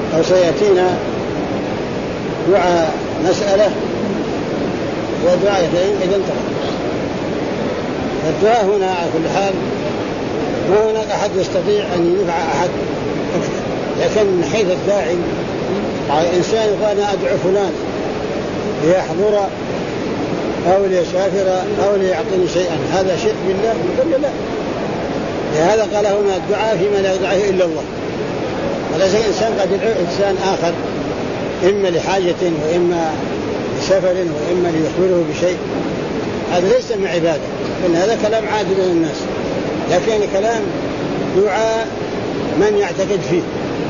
أو سيأتينا دعاء مسألة ودعاء يدين إذا انتهى. الدعاء هنا على كل حال ما هناك أحد يستطيع أن ينفع أحد أكثر، لكن من حيث الداعي على الإنسان قال أنا أدعو فلان ليحضر أو ليسافر أو ليعطيني شيئا، هذا شرك بالله؟ يقول لا. لهذا قال هنا الدعاء فيما لا يدعيه إلا الله. وليس الإنسان قد يدعو إنسان آخر إما لحاجة وإما لسفر وإما ليخبره بشيء، هذا ليس من عبادة، إن هذا كلام عادي بين الناس. لكن كلام دعاء من يعتقد فيه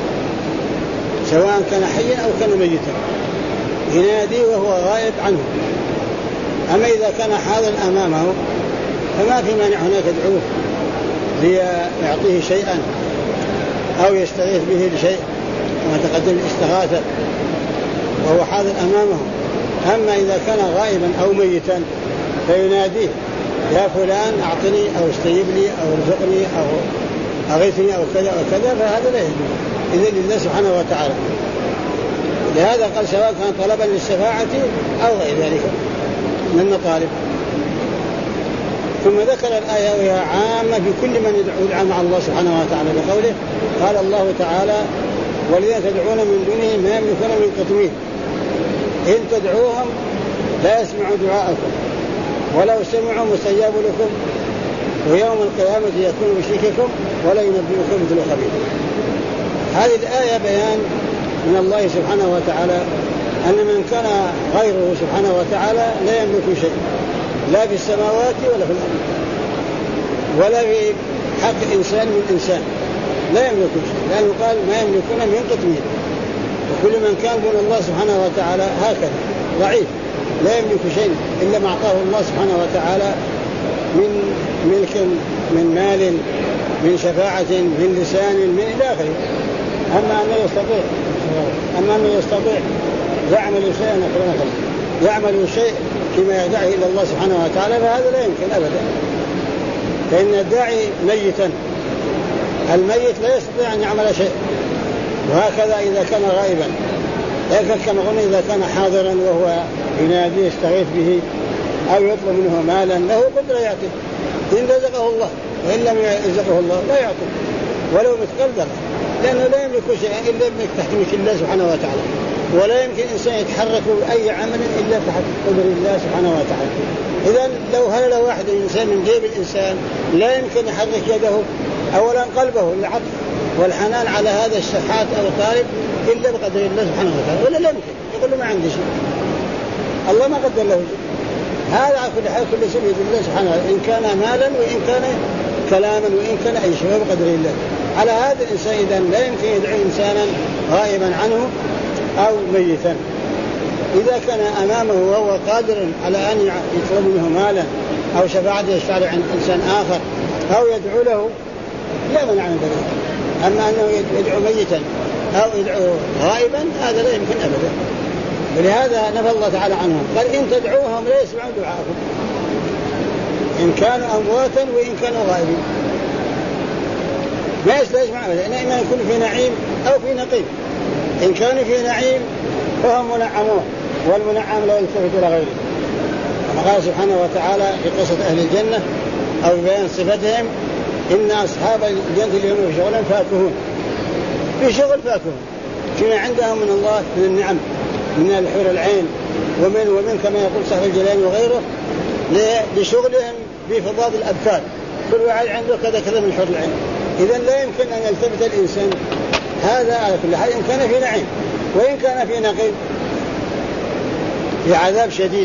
سواء كان حيا أو كان ميتا، ينادي وهو غائب عنه. أما إذا كان حاضر أمامه فما في مانع هناك يدعوه ليعطيه شيئا أو يستغيث به لشيء كما تقدم الاستغاثة وهو حاضر أمامه. أما إذا كان غائبا أو ميتا فيناديه يا فلان أعطني أو استجب لي أو ارزقني أو أغيثني أو كذا وكذا، فهذا لا يجوز إذن لله سبحانه وتعالى. لهذا قال سواء كان طلبا للشفاعة أو غير ذلك من المطالب. ثم ذكر الآية وهي عامة بكل من يدعو مع الله سبحانه وتعالى بقوله قال الله تعالى والذين تدعون من دونه ما يملكون من قطمير إن تدعوهم لا يسمعوا دعاءكم ولو سمعوا مستجاب لكم ويوم القيامة يكون بشرككم ولا ينبئكم مثل خبير. هذه الآية بيان من الله سبحانه وتعالى أن من كان غيره سبحانه وتعالى لا يملك شيء لا في السماوات ولا في الأرض ولا في حق إنسان من إنسان، لا يملك شيء، لأنه قال ما يملكون من قطمير. وكل من كان دون الله سبحانه وتعالى هكذا ضعيف لا يملك شيء إلا ما أعطاه الله سبحانه وتعالى من ملك من مال من شفاعة من لسان من إلى آخره. أما أنه يستطيع يعمل شيئا يعمل شيء فيما يدعي إلى الله سبحانه وتعالى فهذا لا يمكن أبدا، فإن الداعي ميتا الميت لا يستطيع أن يعمل شيء. وهكذا إذا كان غائبا، لكن كما قلنا إذا كان حاضرا وهو ينادي يستغيث به أو يطلب منه مالا له قدرة يعطيه إن رزقه الله، وإن لم يرزقه الله لا يعطيه ولو مثقال ذرة، لأنه لا يملك شيئا إلا تحت ملك الله سبحانه وتعالى. ولا يمكن إنسان يتحرك بأي عمل إلا تحت قدر الله سبحانه وتعالى. إذن لو هلل واحد إنسان من جيب الإنسان لا يمكن يحرك يده أولا قلبه للعطف والحنان على هذا الشحات أو الطالب إلا بقدر الله سبحانه وتعالى، ولا لا يمكن يقول له ما عندي شيء، الله ما قدر له شيء. هذا على كل حال كل شيء بيد الله سبحانه وتعالى، إن كان مالا وإن كان كلاما وإن كان أي شيء بقدر الله. على هذا الإنسان إذن لا يمكن يدعو إنسانا غائبا عنه أو ميتا. إذا كان أمامه وهو قادر على أن يطلب منه مالا أو شفاعة يشفع عند إنسان آخر أو يدعو له لا منع من ذلك. أما أنه يدعو ميتا أو يدعو غائبا هذا لا يمكن أبدا. ولهذا نفى الله تعالى عنهم قال إن تدعوهم لا يسمعون دعاءكم إن كانوا أمواتا وإن كانوا غائبين، ما يسمع أبدا، إما يكون في نعيم أو في نقيم. إن كانوا في نعيم فهم منعمون والمنعم لا يلتفت إلى غيره، كما قال سبحانه وتعالى في قصة أهل الجنة أو بيان صفتهم إن أصحاب الجنة اليوم في شغل فاكهون، في شغل فاكهون فيما عندهم من الله من النعم من الحور العين ومن كما يقول صاحب الجلال وغيره لشغلهم بفضاد الأبكار، كل واحد عنده كذا من حور العين. إذن لا يمكن أن يلتفت الإنسان هذا على كل حال إن كان في نعيم وإن كان في نقيم في عذاب شديد.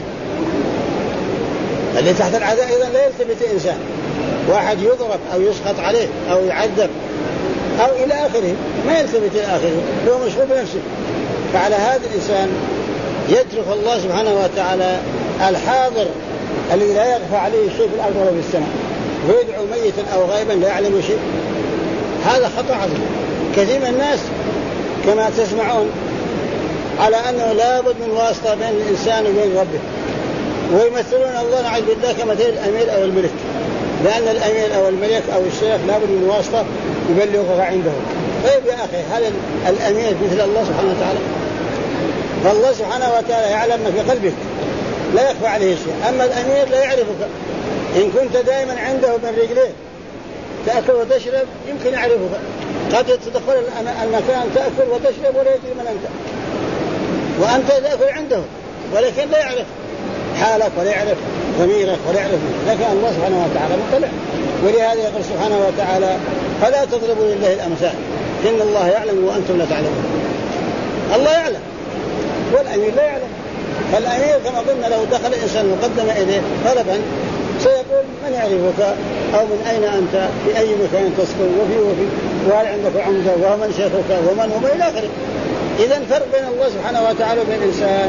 اللي تحت العذاب إذن لا يلتفت الإنسان، واحد يضرب أو يسقط عليه أو يعذب أو إلى آخره ما يلتفت إلى آخره، هو مشغول بنفسه. فعلى هذا الإنسان يترك الله سبحانه وتعالى الحاضر الذي لا يخفى عليه شيء في الأرض ولا في السماء ويدعو ميتا أو غائبا لا يعلم شيء. هذا خطأ عظيم. كثير من الناس كما تسمعون على أنه لا بد من واسطة بين الإنسان وبين ربه، ويمثلون الله نعوذ بالله كمثل الأمير أو الملك، لأن الأمير أو الملك أو الشيخ لا بد من واسطة يبلغها عنده، طيب يا أخي، هل الأمير مثل الله سبحانه وتعالى؟ فالله سبحانه وتعالى يعلم ما في قلبك، لا يخفى عليه شيء. أما الأمير لا يعرفك، إن كنت دائما عنده بين رجليه تأكل وتشرب يمكن يعرفك، قد تدخل المكان تأكل وتشرب ولا يدري من أنت، وأنت تأكل عنده ولكن لا يعرف حالك ولا يعرف ضميرك ولا يعرف، لكن الله سبحانه وتعالى مطلع. ولهذا يقول سبحانه وتعالى: فلا تضربوا لله الأمثال إن الله يعلم وأنتم لا تعلمون. الله يعلم والأمير لا يعلم. فالأمير كما قلنا لو دخل الإنسان وقدم إليه طلبا سيقول: من يعرفك، أو من أين أنت، في أي مكان تسكن، وفي وهل عندك عمدة، ومن شيخك، ومن هم إلى آخره. إذن فرق بين الله سبحانه وتعالى وبين الإنسان،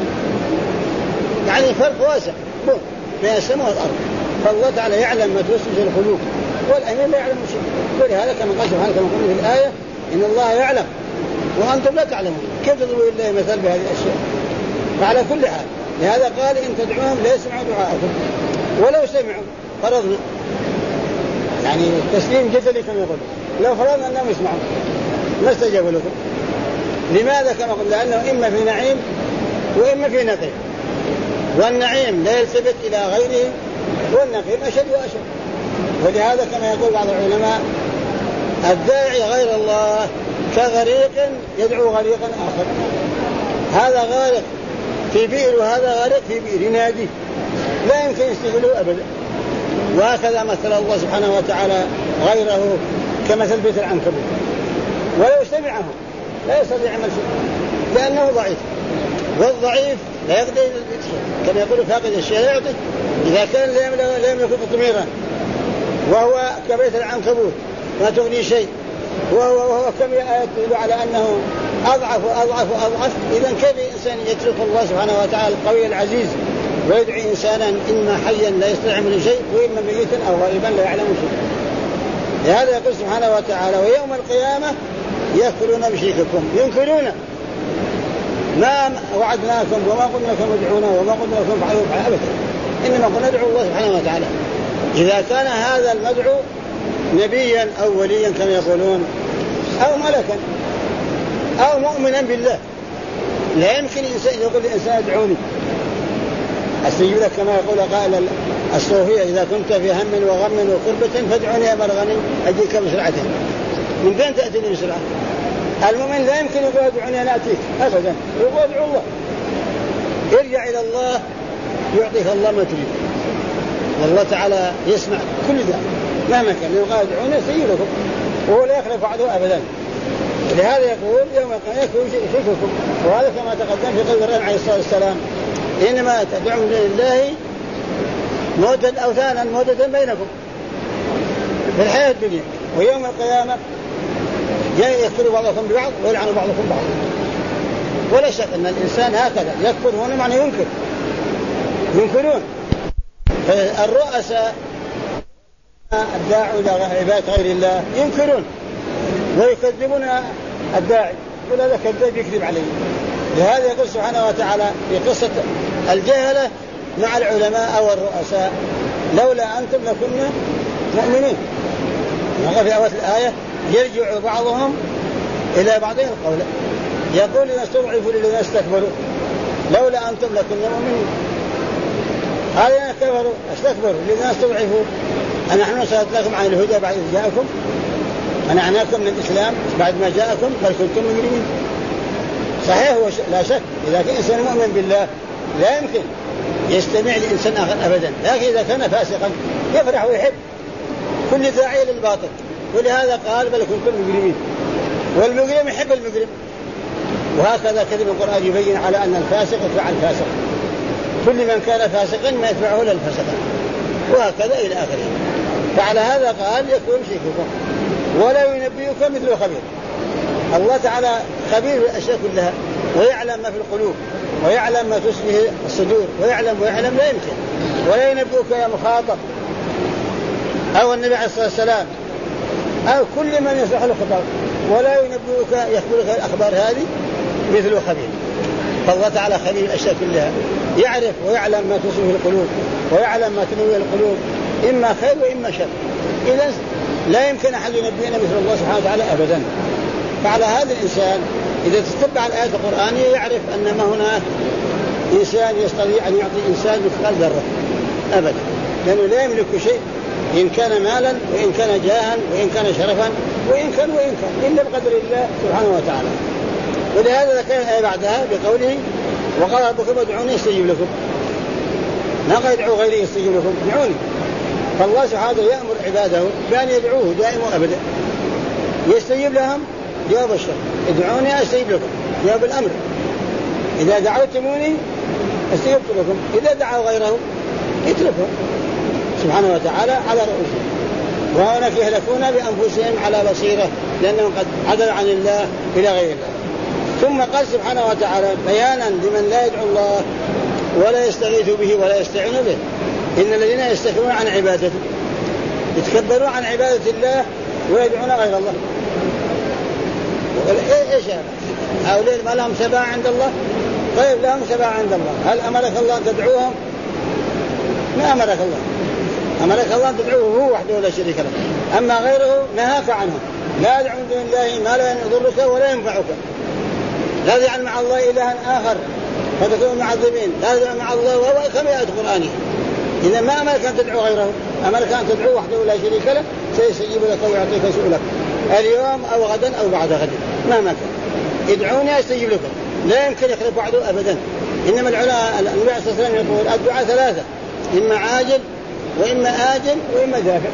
يعني فرق واسع بين السماء والأرض. فالله تعالى يعلم ما توسوس القلوب، والأمير لا يعلم شيء. ولهذا كما قال سبحانه كما قلنا في الآية: إن الله يعلم وأنتم لا تعلمون. كيف تضربوا لله مثل بهذه الأشياء؟ فعلى كل حال لهذا قال: إن تدعوهم لا يسمعوا دعاءكم ولو سمعوا. فرضنا يعني تسليم جدلي كما يقول، لو فرضنا أنهم يسمعون ما استجابوا لكم. لماذا؟ كما قلنا: لأنه إما في نعيم وإما في نقيم، والنعيم لا يلتفت إلى غيره، والنقيم أشد وأشد. ولهذا كما يقول بعض العلماء: الداعي غير الله كغريق يدعو غريقا آخر. هذا غارق في بئر وهذا غارق في بئر، ينادي لا يمكن يستغله أبدا. وهكذا مثل الله سبحانه وتعالى غيره كمثل بيت العنكبوت، ولو سمعه لا يستطيع عمل شيء لأنه ضعيف، والضعيف لا يقدر كما يقول: فاقد الشيء لا يعطي. إذا كان لا يملك قطميرا وهو كبيت العنكبوت ما تغني شيء، وهو كم آيات تدل على أنه أضعف وأضعف وأضعف. إذن كيف الإنسان يترك الله سبحانه وتعالى القوي العزيز ويدعي إنسانا إما حيا لا يستطيع من شيء، وإما ميتا أو غائبا لا يعلم شيء؟ لهذا يقول سبحانه وتعالى: ويوم القيامة يكفرون بشرككم، ينكرون ما وعدناكم وما قلنا لكم ادعونا وما قلنا لكم فعلوا أبدا، إنما قلنا ندعو الله سبحانه وتعالى. إذا كان هذا المدعو نبيا أو وليا كما يقولون، أو ملكا، أو مؤمنا بالله، لا يمكن إنسان يقول لإنسان ادعوني أستجيب لك، كما يقول قائل الصوفية: إذا كنت في هم وغم وكربة فادعوني يا مرغني أجيك بسرعة. من فين تأتيني بسرعة؟ المؤمن لا يمكن يقول ادعوني أنا أتيك أبدا، يقول ادعو الله. ارجع إلى الله يعطيك الله ما تريد، والله تعالى يسمع كل ذا مهما كان. يقول ادعوني سيدكم، وهو لا يخلف وعده أبدا. لهذا يقول: يوم القيامة يكفرون بشرككم. وهذا كما تقدم في قول الرسول عليه الصلاة والسلام: إنما تدعون من دون الله موتا أوثانا مودة بينكم في الحياة الدنيا، ويوم القيامة يكفر بعضكم ببعض ويلعن بعضكم بعض. ولا شك أن الإنسان هكذا يكفر، هنا معنى ينكرون. الرؤساء الداعوا إلى عبادة غير الله ينكرون ويكذبون الداعي، يقول هذا كذاب يكذب عليه. لهذا يقول سبحانه وتعالى في قصة الجهلة مع العلماء أو الرؤساء: لولا أنتم لكنا مؤمنين. في أول الآية: يرجع بعضهم إلى بعضهم القول، يقول: لنستضعفوا الذين استكبروا لولا أنتم لكنا مؤمنين. هذا كفروا استكبروا الذين استضعفوا أنحن صددناكم عن الهدى بعد إذ جاءكم، منعناكم من الإسلام بعد ما جاءكم بل كنتم مجرمين. صحيح لا شك إذا كان إنسان مؤمن بالله لا يمكن يستمع لإنسان آخر أبدا، لكن إذا كان فاسقا يفرح ويحب كل داعي للباطل. ولهذا قال: بل كنتم مجرمين. والمجرم يحب المجرم. وهكذا كلمة القرآن يبين على أن الفاسق يتبع الفاسق، كل من كان فاسقا ما يتبعه إلا الفاسق، وهكذا إلى آخره. فعلى هذا قال: يكون شرككم ولا ينبئك مثل خبير. الله تعالى خبير بالأشياء كلها، ويعلم ما في القلوب، ويعلم ما تشبه الصدور، ويعلم لا يمكن. ولا ينبئك يا مخاطب أو النبي عليه الصلاة والسلام أو كل من يصلح له خطاب، ولا ينبئك يخبرك الأخبار هذه مثل خبير. فالله تعالى خبير الأشياء كلها، يعرف ويعلم ما تشبه القلوب، ويعلم ما تنوي القلوب، إما خير وإما شر. إذن لا يمكن أحد ينبئنا مثل الله سبحانه وتعالى أبدا. فعلى هذا الإنسان إذا تتبع الآيات القرآنية يعرف أن ما هناك إنسان يستطيع أن يعطي إنسان مثقال ذرة أبدا، لأنه لا يملك شيء، إن كان مالا وإن كان جاها وإن كان شرفا وإن كان إلا بقدر الله سبحانه وتعالى. ولهذا ذكر الآية بعدها بقوله وقال ربكم ادعوني استجيب لكم، ما قال ادعوا غيري يستجيب لكم، ادعوني. فالله سبحانه يأمر عباده بأن يدعوه دائما وأبدا. يستجيب لهم جواب الشر، ادعوني استجيب لكم جواب الأمر، إذا دعوتموني استجبت لكم، إذا دعوا غيره يتركهم سبحانه وتعالى على رؤوسهم. وهناك يهلكون بأنفسهم على بصيرة لأنهم قد عدلوا عن الله إلى غير الله. ثم قال سبحانه وتعالى بيانا لمن لا يدعو الله ولا يستغيث به ولا يستعين به، إن الذين يستكبرون عن عبادته يتكبرون عن عبادة الله ويدعون غير الله. إيش هؤلاء ما لهم شفاعة عند الله؟ طيب لهم شفاعة عند الله، هل أمرك الله أن تدعوهم؟ ما أمرك الله، أمرك الله أن تدعوه هو وحده لا شريك له، أما غيره نهاك عنه. لا تدعو من دون الله ما لا يضرك ولا ينفعك، لا تجعل مع الله إلها آخر فتكون معذبين، لا تدعو مع الله وهو كما آية القرآن. إذا ما أمرك أن تدعو غيره، أمرك أن تدعو وحده لا شريك له، سيستجيب لك ويعطيك سؤلك اليوم أو غدا أو بعد غد مهما كان. ادعوني أستجيب لكم، لا يمكن يخلف وعده أبدا. إنما العلماء النبي صلى الله عليه وسلم يقول الدعاء ثلاثة، إما عاجل وإما آجل وإما دافع.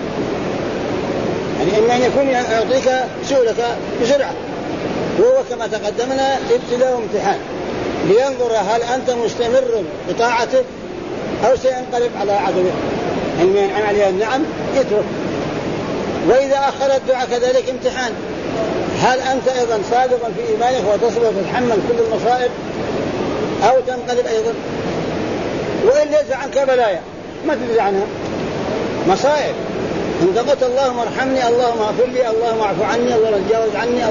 يعني إما أن يكون يعطيك سؤلك بسرعة، وهو كما تقدمنا ابتلاء وامتحان لينظر هل أنت مستمر بطاعته أو سينقلب على عدوه. إن ينعم عليها النعم يترك. وإذا أخر الدعاء كذلك امتحان، هل أنت أيضا صادقا في إيمانك وتصبر وتتحمل كل المصائب أو تنقلب أيضا. وإن ليس عنك بلايا ما تدري عنها مصائب، إن قلت اللهم ارحمني، اللهم اغفر لي، اللهم اعف عني، اللهم تجاوز عني،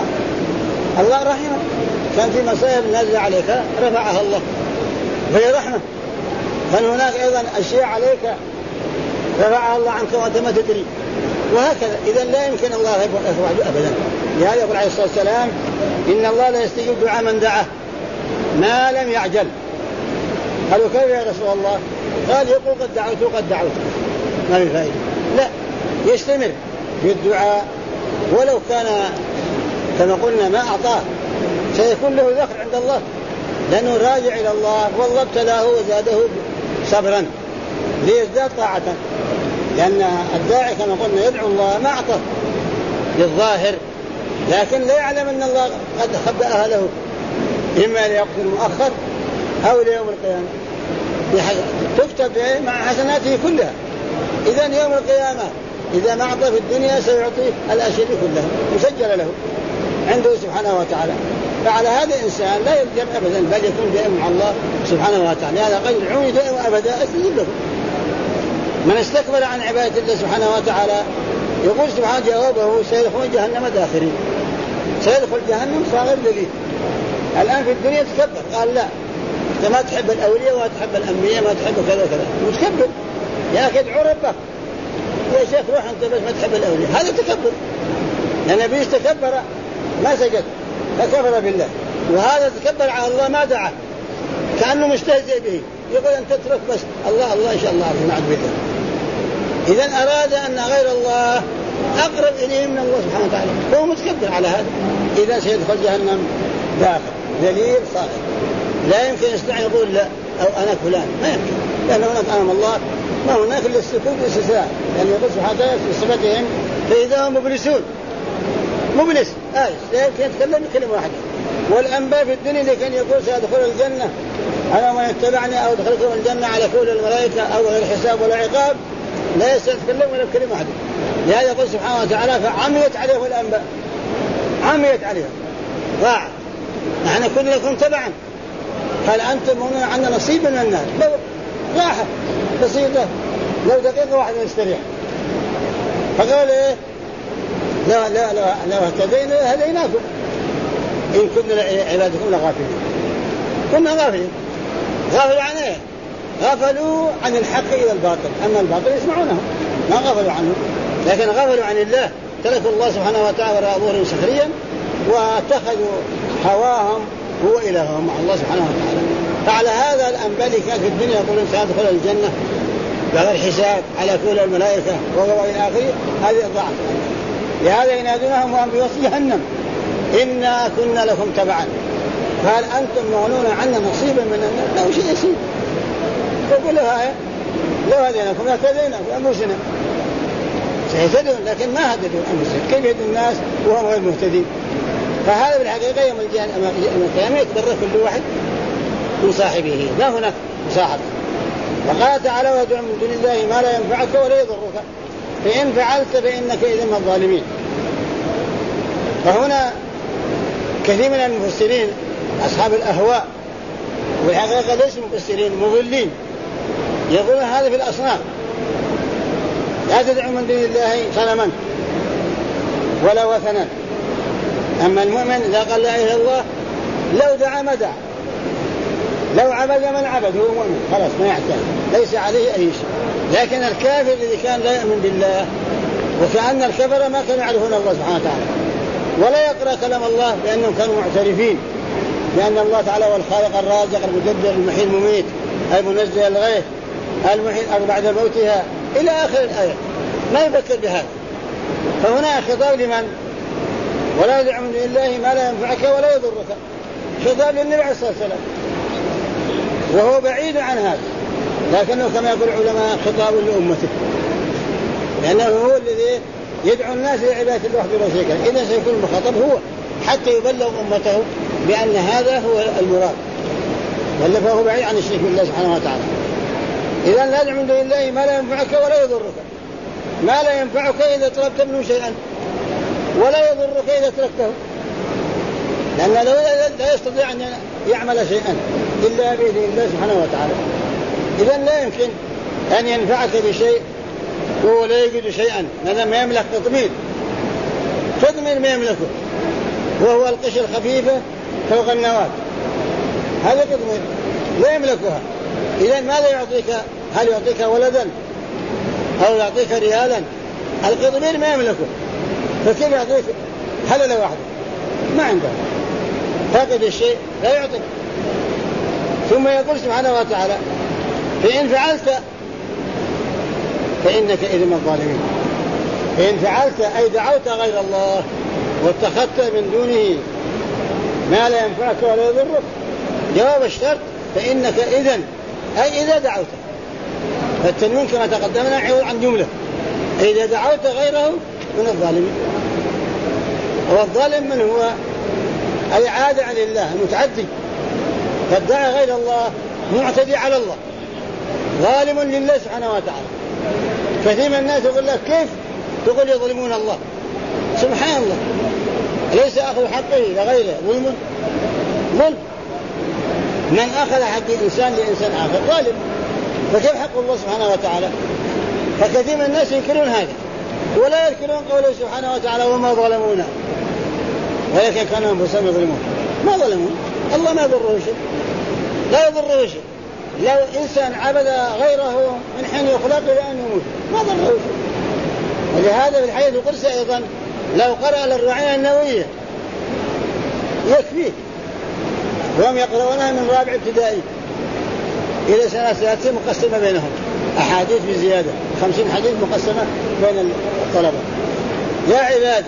الله رحمه. كان في مصائب نازلة عليك رفعها الله وهي رحمة. كان هناك أيضا أشياء عليك رفعها الله عنك وأنت ما تدري، وهكذا. إذا لا يمكن الله يفعل أبدا. لهذا يقول عليه الصلاة والسلام إن الله لا يستجيب دعاء من دعاه ما لم يعجل. قالوا كيف يا رسول الله؟ قال يقول قد دعوت ما في فائدة، لا، يستمر في الدعاء ولو كان كما قلنا ما أعطاه سيكون له ذخر عند الله، لأنه راجع إلى الله والله ابتلاه وزاده صبرا ليزداد طاعة. لأن الداعي كما قلنا يدعو الله ما أعطاه للظاهر، لكن لا يعلم أن الله قد خبأها له إما ليقضي المؤخر أو ليوم القيامة تكتب مع حسناته كلها. إذن يوم القيامة إذا ما أعطى في الدنيا سيعطيه الأشياء كلها مسجلة له عنده سبحانه وتعالى. فعلى هذا الإنسان لا يلزم أبدا بل يكون دائما مع الله سبحانه وتعالى. هذا قد يدعوني دائما أبدا أستجيب لكم. من استكبر عن عبادة الله سبحانه وتعالى يقول سبحانه جوابه سيدخل جهنم داخرين، سيدخل جهنم صاغر ذليل. الآن في الدنيا تكبر، قال لا أنت ما تحب الأولياء وما تحب الأنبياء ما تحب كذا كذا، متكبر يا أخي ادعو ربك يا شيخ روح أنت بس ما تحب الأولياء، هذا تكبر. لأن النبي استكبر ما سجد فكفر بالله، وهذا تكبر على الله ما دعا كأنه مستهزئ به، يقول أن تترك بس الله الله إن شاء الله نعوذ بالله. إذن أراد أن غير الله أقرب إليه من الله سبحانه وتعالى، هو متكبر على هذا. إذن سيدخل جهنم داخل ذليل صالح، لا يمكن يستطيع يقول لا أو أنا فلان، ما يمكن، لأن هناك أمام الله ما هناك إلا السكوت والاستسلام. لأن يقول سبحانه وتعالى في صفتهم فإذا هم مبلسون، مبلس لا يمكن يتكلم بكلمة واحدة. والأنباء في الدنيا اللي كان يقول سأدخل الجنة على من يتبعني أو دخلكم الجنة على كل الملائكة أو غير حساب ولا عقاب لا يتكلم ولا بكلمة واحدة. لهذا يقول سبحانه وتعالى فعميت عليهم الأنباء، عميت عليهم ضاع، نحن كنا لكم تبعا، قال أنتم مؤمنون عنا نصيب من النار. لو راحة بسيطة لو دقيقة واحدة نستريح. فقال إيه لو اهتدينا هديناكم إن كنا عبادكم لغافلين. كنا غافلين، غافلوا عن إيه؟ غافلوا عن الحق إلى الباطل، أما الباطل يسمعونه ما غافلوا عنه، لكن غافلوا عن الله، تركوا الله سبحانه وتعالى وراء ظهورهم سخريا واتخذوا هواهم هو إلههم مع الله سبحانه وتعالى. فعلى هذا الأنبياء كان في الدنيا يقولون سيدخل الجنة بغير حساب على كل الملائكة وهو إلى آخره، هذه الضعف. لهذا ينادونهم وهم بوصف جهنم إنا كنا لكم تبعا فهل أنتم مغنون عنا نصيبا من النار؟ لو شيء يسير يقول له لو هديناكم لهدينا بأنفسنا، سيهتدون لكن ما هددوا أنفسهم، كيف يهدوا الناس وهم غير مهتدين؟ فهذا بالحقيقة يوم القيامة يتبرأ كل واحد من صاحبه، لا هناك مصاحبة. وقال تعالى وادع من دون الله ما لا ينفعك ولا يضرك فإن فعلت فإنك إذا من الظالمين. فهنا كثير من المفسرين أصحاب الأهواء والحقيقة ليسوا مفسرين مضلين يقولون هذا في الأصنام، لا تدعوا من دون الله صنما ولا وثنا. أما المؤمن إذا قال لا إله إلا الله لو دعا ما دعا، لو عبد من عبد هو مؤمن خلاص ما يحتاج، ليس عليه أي شيء. لكن الكافر الذي كان لا يؤمن بالله وكأن الكفر ما كانوا يعرفون الله سبحانه وتعالى ولا يقرأ كلام الله لأنهم كانوا معترفين بأن الله تعالى هو الخالق الرازق المدبر المحيي المميت المنزل الغيث المحيي بعد موتها إلى آخر الآية، ما يفكر بهذا. فهنا خطاب لمن؟ ولا يدع من دون الله ما لا ينفعك ولا يضرك، خطاب للنبي عليه الصلاة والسلام وهو بعيد عن هذا، لكنه كما يقول العلماء خطاب لأمته لأنه هو الذي يدعو الناس لعبادة الله وحده لا شريك له، إذا سيكون المخاطب هو حتى يبلغ أمته بأن هذا هو المراد، ولا فهو بعيد عن الشرك بالله سبحانه وتعالى. إذا لا يدع من دون الله ما لا ينفعك ولا يضرك، ما لا ينفعك إذا طلبت منه شيئا ولا يضرك إذا تركته، لأن لا يستطيع أن يعمل شيئا إلا بإذن الله سبحانه وتعالى. إذن لا يمكن أن ينفعك بشيء وهو لا يجد شيئا، لأنه ما يملك تضمير ما يملكه وهو القشر الخفيفة فوق النواة، هذا تضمير لا يملكها. إذن ماذا يعطيك؟ هل يعطيك ولدا أو يعطيك ريالا؟ القطمير ما يملكه، فكيف يعطيك حلل واحدة؟ ما عنده، فاقد الشيء لا يعطيك. ثم يقول سبحانه وتعالى فإن فعلت فإنك إذا من الظالمين. فإن فعلت أي دعوت غير الله واتخذت من دونه ما لا ينفعك ولا يضرك، جواب الشرط فإنك إذن أي إذا دعوت، فالتنوين كما تقدمنا عوض عن جملة، إذا دعوت غيره من الظالمين. والظالم من هو؟ أي عاد عن الله المتعدي، فادعى غير الله معتدي على الله ظالم لله سبحانه وتعالى. كثير من الناس يقول لك كيف تقول يظلمون الله؟ سبحان الله، ليس أخذ حقه لغيره ظلم؟ من أخذ حق إنسان لإنسان آخر ظالم، فكيف حق الله سبحانه وتعالى؟ فكثير من الناس ينكرون هذا ولا يذكرون قوله سبحانه وتعالى وما ظلمونا ولكن كانوا أنفسهم يظلمون. ما ظلمون، الله ما يضره شيء، لا يضره شيء. لو إنسان عبد غيره من حين يخلق إلى أن يموت ما ضره شيء. ولهذا في الحديث القدسي أيضا لو قرأ للرعاية النووية يكفيه، وهم يقرؤونها من رابع ابتدائي إلى سنة 30 مقسمة بينهم، أحاديث بزيادة 50 حديث مقسمة بين الطلبة. يا عبادي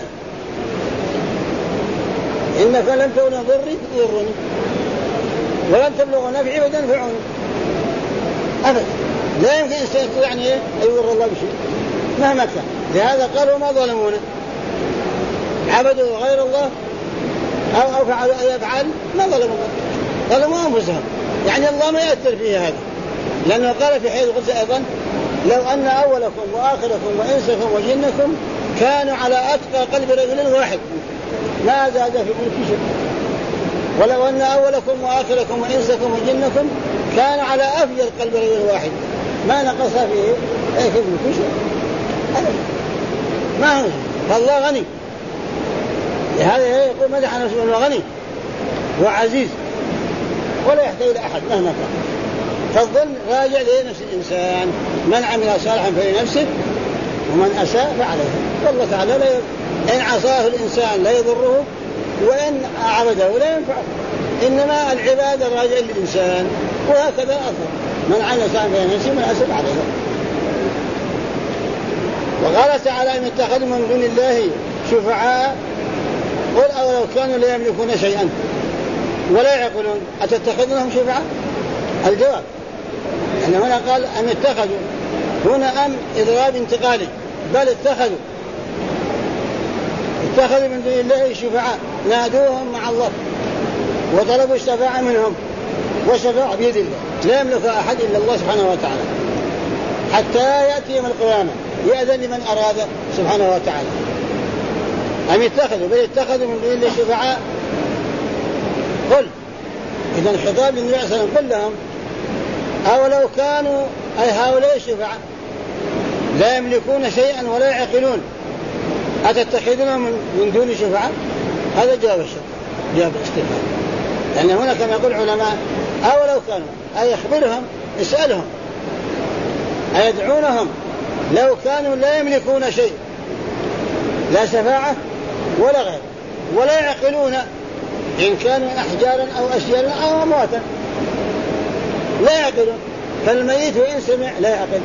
إنك لن تكون ضري تضرني ولن تبلغ نفعي وتنفعني أبدا، لا يمكن أن يستطيع أن يضر الله بشيء مهما كان. لهذا قالوا ما ظلمونا، عبدوا غير الله أو فعلوا أي أفعال ما ظلموا الله، ظلموا أنفسهم. يعني الله ما يأثر فيه هذا، لأنه قال في حديث القدسي أيضا لو أن أولكم وآخركم وإنسكم وجنكم كانوا على أتقى قلب رجل واحد ما زاد في ملك شيء، ولو أن أولكم وآخركم وإنسكم وجنكم كانوا على أفجر قلب رجل واحد ما نقص فيه أي في ملك شيء ما هو. فالله غني، لهذا يقول مدح نفسه أنه غني وعزيز ولا يحتاج إلى أحد مهما كان. فالظلم راجع لنفس الإنسان، من عمل صالحا فلنفسه ومن أساء فعليه. والله تعالى إن عصاه الإنسان لا يضره وإن عبده لا ينفعه، إنما العبادة راجع للإنسان، وهكذا أفضل من عمل صالحا فلنفسه من أسب عليها. وقال تعالى إن اتخذوا من دون الله شفعاء قل أولو كانوا لا يملكون شيئا ولا يعقلون أتتخذونهم شفعاء؟ الجواب أن هنا قال أن اتخذوا، هنا أم إضراب انتقالي، بل اتخذوا من دون الله شفعاء نادوهم مع الله وطلبوا الشفاعة منهم، والشفاعة بيد الله لا يملك أحد إلا الله سبحانه وتعالى حتى يأتي يوم القيامة يأذن لمن أراد سبحانه وتعالى. أم اتخذوا، بل اتخذوا من دون الله شفعاء قل، إذا الخطاب للنبي صلى الله عليه وسلم قل لهم أولو كانوا أي هؤلاء الشفعاء لا يملكون شيئا ولا يعقلون أتتخذونهم من دون شفعاء؟ هذا جواب الشرط، جواب الاستفهام. لأن هنا كما يقول العلماء أولو كانوا أي يخبرهم اسألهم أيدعونهم لو كانوا لا يملكون شيء، لا شفاعة ولا غير، ولا يعقلون إن كانوا أحجارا أو أشجارا أو أمواتا، لا يعقلون. فالميت وإن سمع لا يعقل،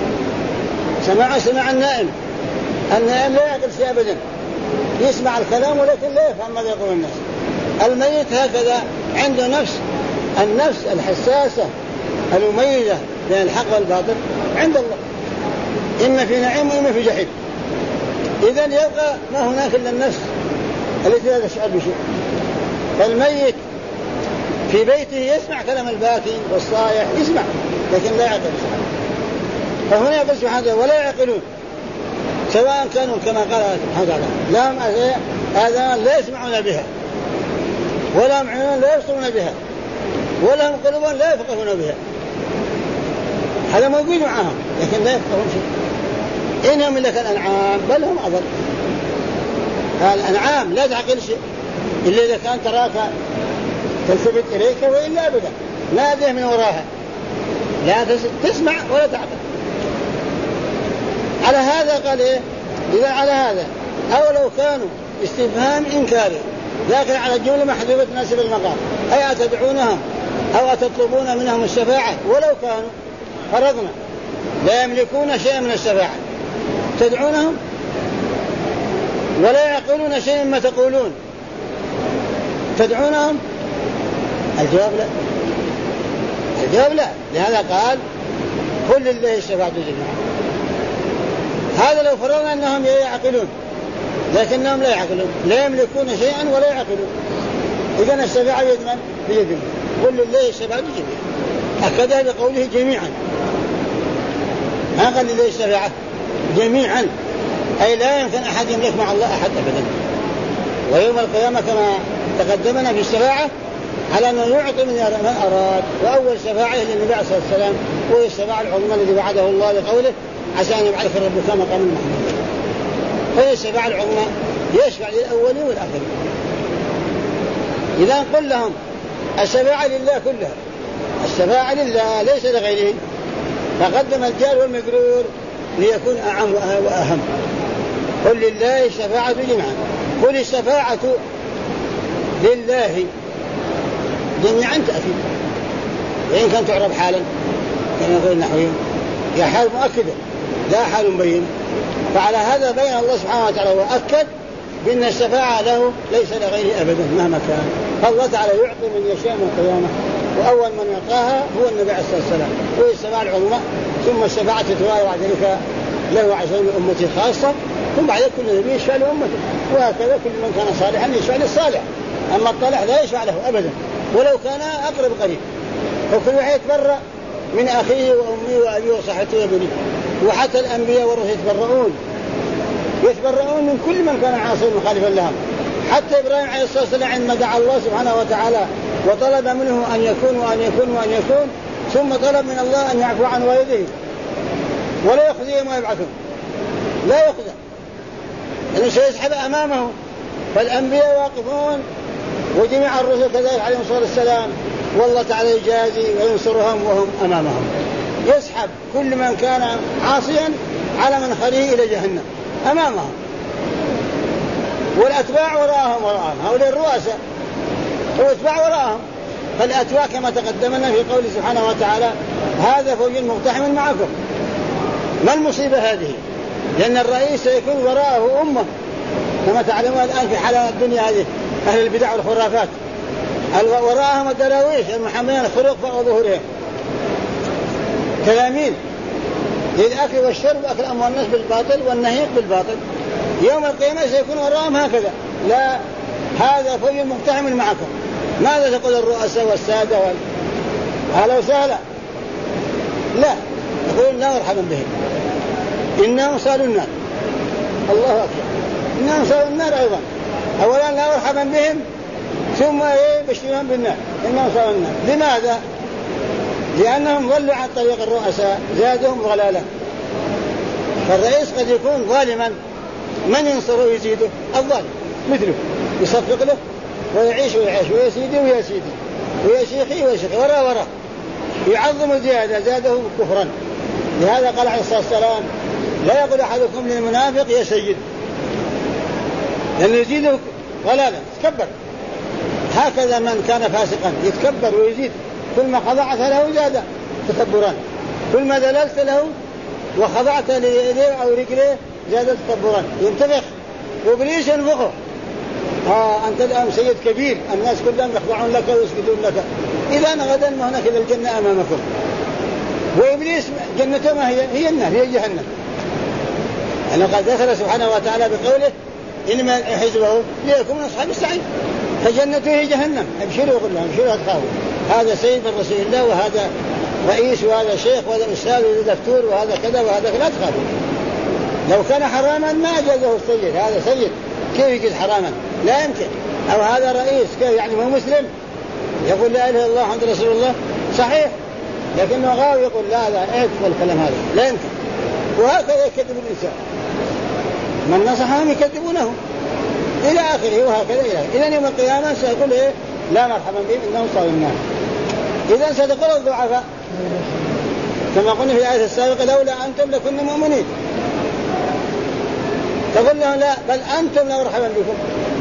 سمع النائم لا يعقل شيء أبدا، يسمع الكلام ولكن لا يفهم ماذا يقول الناس. الميت هكذا عنده النفس الحساسة المميزة بين الحق والباطل عند الله، إما في نعيم وإما في جحيم. إذن يبقى ما هناك إلا النفس التي لا تشعر بشيء. فالميت في بيته يسمع كلام الباكي والصائح، يسمع لكن لا يعقل. فهنا يقول سبحانه ولا يعقلون، سواء كانوا كما قال سبحانه لهم آذان لا يسمعون بها، ولهم عيون لا يبصرون بها، ولهم قلوب لا يفقهون بها. هذا موجود معهم لكن لا يفقهون شيء. إنهم لك الأنعام بل هم أضل. الأنعام لا تعقل شيء إلا إذا كان تراك تلتفت إليك، وإلا أبدا ناديه من وراها، لا تسمع ولا تعقل. على هذا قال إيه؟ إذا على هذا أولو كانوا استفهام إنكاري لكن على الجملة محذوفة تناسب المقام، أي أتدعونهم أو أتطلبون منهم الشفاعة ولو كانوا فرضنا لا يملكون شيئا من الشفاعة، تدعونهم ولا يعقلون شيئا ما تقولون، تدعونهم؟ الجواب لا. لهذا قال قل لله الشفاعة جميعا. هذا لو فرضنا أنهم يعقلون لكنهم لا يعقلون، لا يملكون شيئا ولا يعقلون، إذن الشفاعة بيد من؟ بيد الله. قل لله الشفاعة جميعا، أكدها بقوله جميعا، ما قال لله الشفاعة جميعا، أي لا يمكن أحد يملك مع الله أحد أبدا. ويوم القيامة كما تقدمنا في الشفاعة على أنه يعطي من أراد، وأول شفاعة للنبي عليه الصلاة والسلام وهي الشفاعة العظمى الذي وعده الله لقوله عسى أن يبعث ربك مقاما محمودا. فهي الشفاعة العظمى يشفع للأولين والآخرين. إذا قل لهم الشفاعة لله كلها، الشفاعة لله ليس لغيره، فقدم الجار والمجرور ليكون أعم وأهم. قل لله الشفاعة جميعا، قل الشفاعة لله جميعا تأتي، وإن كان تعرب حالا كما يقول النحويون هي حال مؤكدة لا حال مبين. فعلى هذا بين الله سبحانه وتعالى وأكد بأن الشفاعة له ليس لغيره أبدا مهما كان. فالله تعالى يعطي من يشاء من القيامة، وأول من يعطاها هو النبي عليه الصلاة والسلام وهي الشفاعة العظمى، ثم الشفاعة تتوالى بعد ذلك له عشان لأمته خاصة، ثم بعد كل نبي يشفع لأمته، وهكذا كل من كان صالحا يشفع للصالح. أما الطالح لا يشفع له أبدا ولو كان أقرب قريب، وكل واحد يتبرأ من أخيه وأمه وأبيه وصحته وابنه. وحتى الأنبياء والرسل يتبرؤون من كل من كان عاصيا مخالفا لهم. حتى إبراهيم عليه الصلاة والسلام عندما دعا الله سبحانه وتعالى وطلب منه أن يكون ثم طلب من الله أن يعفو عن والديه ولا يخزيهم ويبعثهم، لا يخزى لأنه سيسحب أمامه. فالأنبياء واقفون وجميع الرسل كذلك عليهم الصلاة والسلام، والله تعالى يجازي وينصرهم وهم أمامهم. يسحب كل من كان عاصيا على منخره إلى جهنم أمامهم، والأتباع وراءهم هؤلاء الرؤساء والأتباع وراءهم. فالأتباع كما تقدمنا في قوله سبحانه وتعالى هذا فوج مقتحم معكم. ما المصيبة هذه؟ لأن الرئيس سيكون وراءه أمة كما تعلمون الآن في حالة الدنيا هذه أهل البدع والخرافات وراءهم الدراويش المحملين الخروق فوق ظهورهم تلاميذ للأكل والشرب وأكل أموال الناس بالباطل والنهيق بالباطل. يوم القيامة سيكون وراءهم هكذا. لا، هذا فوج مقتحم معكم. ماذا تقول الرؤساء والسادة أهلا وسهلا؟ لا، يقول لا مرحبا بهم إنهم صالوا النار. الله أكبر، إنهم صالوا النار أيضا. أولا لا مرحبا بهم ثم يبشرون بالنار إنهم صالوا النار. لماذا؟ لأنهم ضلوا عن طريق الرؤساء زادهم ضلالا. فالرئيس قد يكون ظالما، من ينصره ويزيده؟ الظالم مثله يصفق له ويعيش ويا سيدي ويا شيخي وراء يعظم الزيادة زاده كفرا. لهذا قال عليه الصلاة والسلام لا يقول أحدكم للمنافق يا سيد، لأنه يزيده ضلالا يتكبر. هكذا من كان فاسقا يتكبر ويزيد، كل ما خضعت له زاد تكبرا، كل ما ذللت له وخضعت ليديه أو رجليه زاد تكبرا، ينتفخ وإبليس ينفخه. أنت الآن سيد كبير، الناس كلهم يخضعون لك ويسجدون لك، إذا غدا ما هناك الجنة أمامكم. وإبليس جنته ما هي النار، هي جهنم. أنا قد ذكر سبحانه وتعالى بقوله إنما حزبه ليكون من أصحاب السعير، فجنته هي جهنم. ابشروا كلهم ابشروا أتخافوا. هذا سيد من رسول الله، وهذا رئيس، وهذا شيخ، وهذا أستاذ، وهذا دكتور، وهذا كذا وهذا لا تخافوا. لو كان حراما ما أجازه السيد، هذا سيد كيف يجوز حراما؟ لا يمكن. أو هذا رئيس كيف يعني مو مسلم يقول لا إله إلا الله محمد رسول الله صحيح، لكنه غاوي يقول لا اكتب الكلام هذا لا يمكن. وهكذا يكذب الإنسان، من نصحهم يكذبونه إلى آخره، وهكذا إلى آخره. إذن يوم القيامة سيقول لا مرحبا بهم إنهم صالوا النار. إذن ستقول الضعفاء كما قلنا في الآية السابقة لولا أنتم لكنا مؤمنين. تقول لهم لا، بل أنتم لا مرحبا بكم.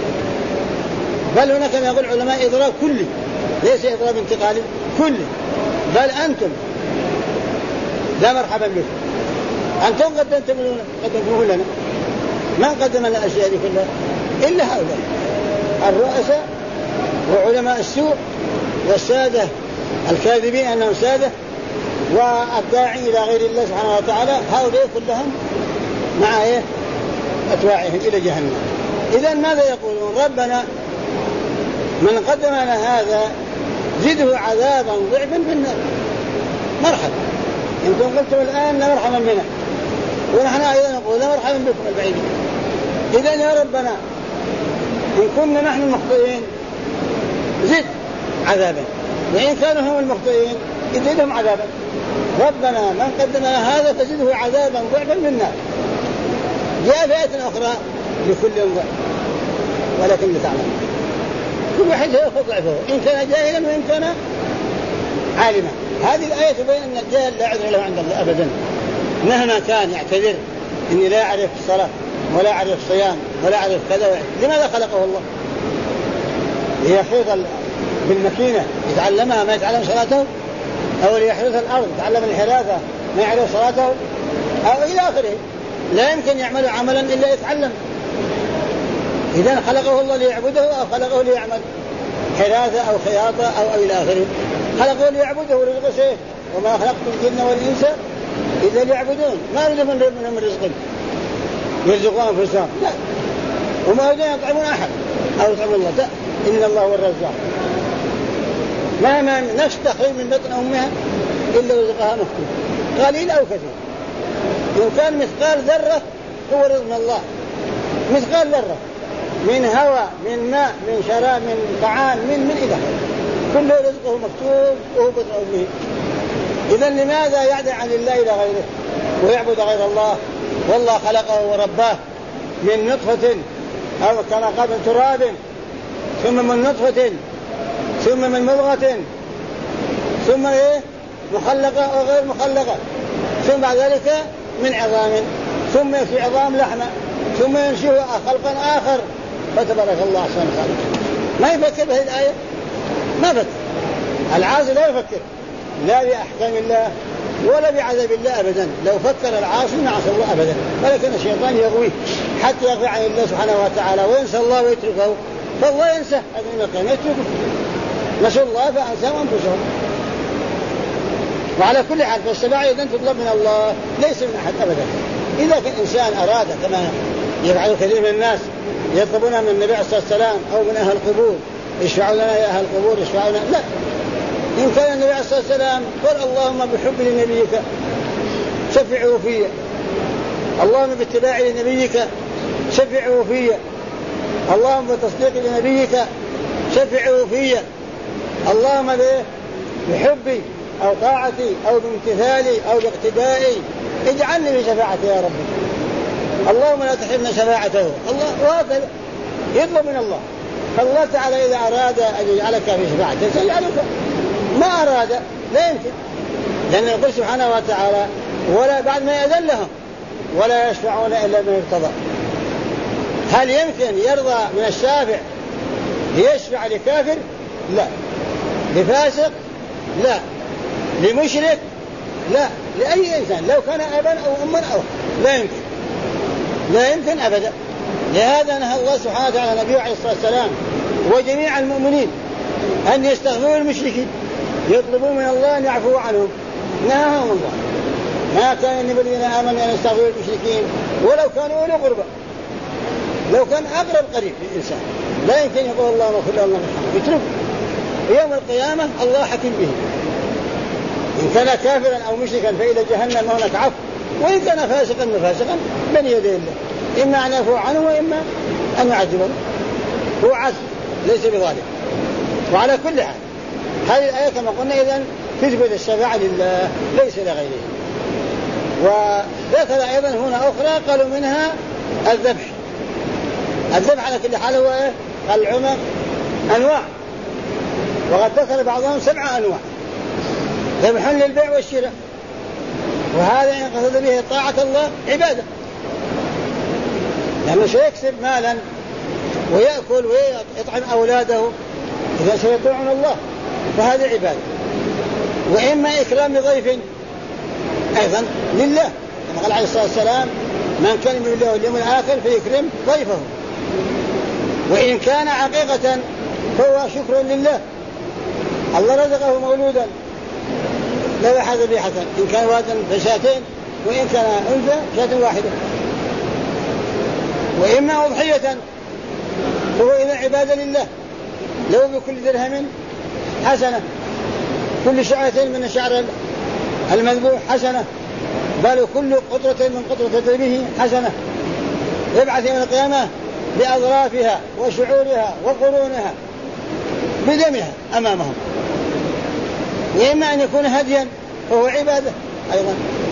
بل هنا كما يقول العلماء إضراب كلي، ليس إضراب انتقالي، كلي. بل أنتم لا مرحبا بكم، أنتم قدمتموه لنا. من قدم لنا الأشياء دي كلها إلا هؤلاء الرؤساء وعلماء السوء والسادة الكاذبين أنهم سادة والداعي إلى غير الله سبحانه وتعالى. هؤلاء كلهم مع أتباعهم إلى جهنم. إذن ماذا يقولون؟ ربنا من قدم لنا هذا زده عذابا ضعفا في النار. مرحبا، إنكم قلتم الآن لا مرحبا بنا، ونحن أيضا نقول لا مرحبا بكم البعيدين. إذن يا ربنا إن كنا نحن المخطئين زد عذابا، وإن كانوا هم المخطئين زدهم عذابا. ربنا من قدم لنا هذا فزده عذابا ضعفا في النار. جاء فئة أخرى لكل ضعف ولكن لتعلم كل واحد يأخذ ضعفه، إن كان جاهلا وإن كان عالما. هذه الآية تبين أن الجاهل لا عذر له عند الله أبدا، مهما كان يعتذر إني لا أعرف الصلاة ولا أعرف الصيام ولا أعرف كذا. لماذا خلقه الله؟ ليحرث بالمكينة يتعلمها ما يتعلم صلاته، أو ليحرث الأرض يتعلم الحراثة ما يعرف صلاته، أو إلى آخره. لا يمكن يعمل عملا إلا يتعلم. إذن خلقه الله ليعبده أو خلقه ليعمل حراثة أو خياطة أو إلى آخره؟ خلقه ليعبده ورزقه شيء، وما خلقت الجن والإنس إلا ليعبدون. ما يريد منهم الرزق يرزقون أنفسهم، لا، وما يريدون يطعمون أحد أو يطعم الله. إن الله هو الرزاق. ما نفس تخرج من بطن أمها إلا رزقها مكتوب قليل أو كثير. إن كان مثقال ذرة هو رزق من الله، مثقال ذرة من هواء من ماء من شراب من طعام من إلى كله رزقه مكتوب وهو بطن أمه. إذن لماذا يعدل عن الله إلى غيره ويعبد غير الله؟ والله خلقه ورباه من نطفة أو كما قال من تراب، ثم من نطفة، ثم من مضغة، ثم مخلقة أو غير مخلقة، ثم بعد ذلك من عظام، ثم في عظام لحمة، ثم ينشئ خلقا آخر فتبارك الله أحسن الخالقين. ما يفكر بهذه الآية، ما فكر. العاصي لا يفكر لا بأحكام الله ولا بعذاب الله أبدا. لو فكر العاصي ما عصى الله أبدا، ولكن الشيطان يغويه حتى يغفى عن الله سبحانه وتعالى وينسى الله ويتركه، فالله ينسى هذا من القيام يتركه. نسوا الله فأنساهم أنفسهم. وعلى كل حال فالشفاعة إذن تطلب من الله ليس من أحد أبدا. إذا كان إنسان أراد كما يفعل كثير من الناس يطلبون من النبي عليه الصلاة والسلام أو من أهل القبور اشفعوا لنا يا أهل القبور اشفعوا لنا، لا. إن كان النبي عليه الصلاة والسلام قل اللهم بحب لنبيك شفعه فيه، اللهم باتباع لنبيك شفعه فيه، اللهم بتصديق لنبيك شفعه فيه، اللهم بحبي أو طاعتي أو بامتثالي أو باقتدائي اجعلني في شفاعتي يا ربي، اللهم لا تحرمنا شفاعته. الله وهكذا يطلب من الله. فالله تعالى إذا أراد أن يجعلك في شفاعته سيجعلك، ما أراد لا يمكن، لأن يقول سبحانه وتعالى ولا بعد ما يأذن لهم ولا يشفعون إلا من ارتضى. هل يمكن يرضى من الشافع ليشفع لكافر؟ لا. لفاسق؟ لا. لمشرك؟ لا. لأي إنسان لو كان أبا أو أما أو لا يمكن، لا يمكن أبدا. لهذا نهى الله سبحانه وتعالى نبيه عليه الصلاة والسلام وجميع المؤمنين أن يستغفروا المشركين، يطلبون من الله أن يعفو عنهم، نهاهم الله. ما كان النبي الذين آمنوا أن يستغفروا المشركين ولو كانوا أولي قربى، لو كان أقرب قريب للإنسان لا يمكن يقول الله اغفر له الله يتركه. يوم القيامة الله حكيم به، إن كان كافرا أو مشركا فإلى جهنم هناك عفو، وإن كان فاسقا بين يدي الله إما أن يعفو عنه وإما أن يعذبه. هو عدل ليس بظالم. وعلى كل حال هذه الآية كما قلنا إذن تثبت الشفاعة لله ليس لغيره. وذكر أيضا هنا أخرى قالوا منها الذبح. الذبح على كل حال هو العمر أنواع، وقد ذكر بعضهم 7 أنواع. ذبح للبيع والشراء، وهذا إن قصد به طاعة الله عبادة، لأنه سيكسب مالا ويأكل ويطعم أولاده إذا سيطيعون الله فهذا عبادة. وإما إكرام ضيف أيضا لله، كما قال عليه الصلاة والسلام من كان يؤمن بالله واليوم الآخر فيكرم ضيفه. وإن كان عقيقة فهو شكر لله، الله رزقه مولودا ذبح ذبيحة إن كان وادا فشاتين وإن كان أنثى شاة واحدة. وإما أضحية فهو إذا عبادة لله، لو بكل درهم حسنة، كل شعرة من الشعر المذبوح حسنة، بل كل قطرة من قطرة ذبيه حسنة. يبعث يوم القيامة بأظرافها وشعورها وقرونها بدمها أمامهم. وإما أن يكون هديا فهو عبادة أيضا.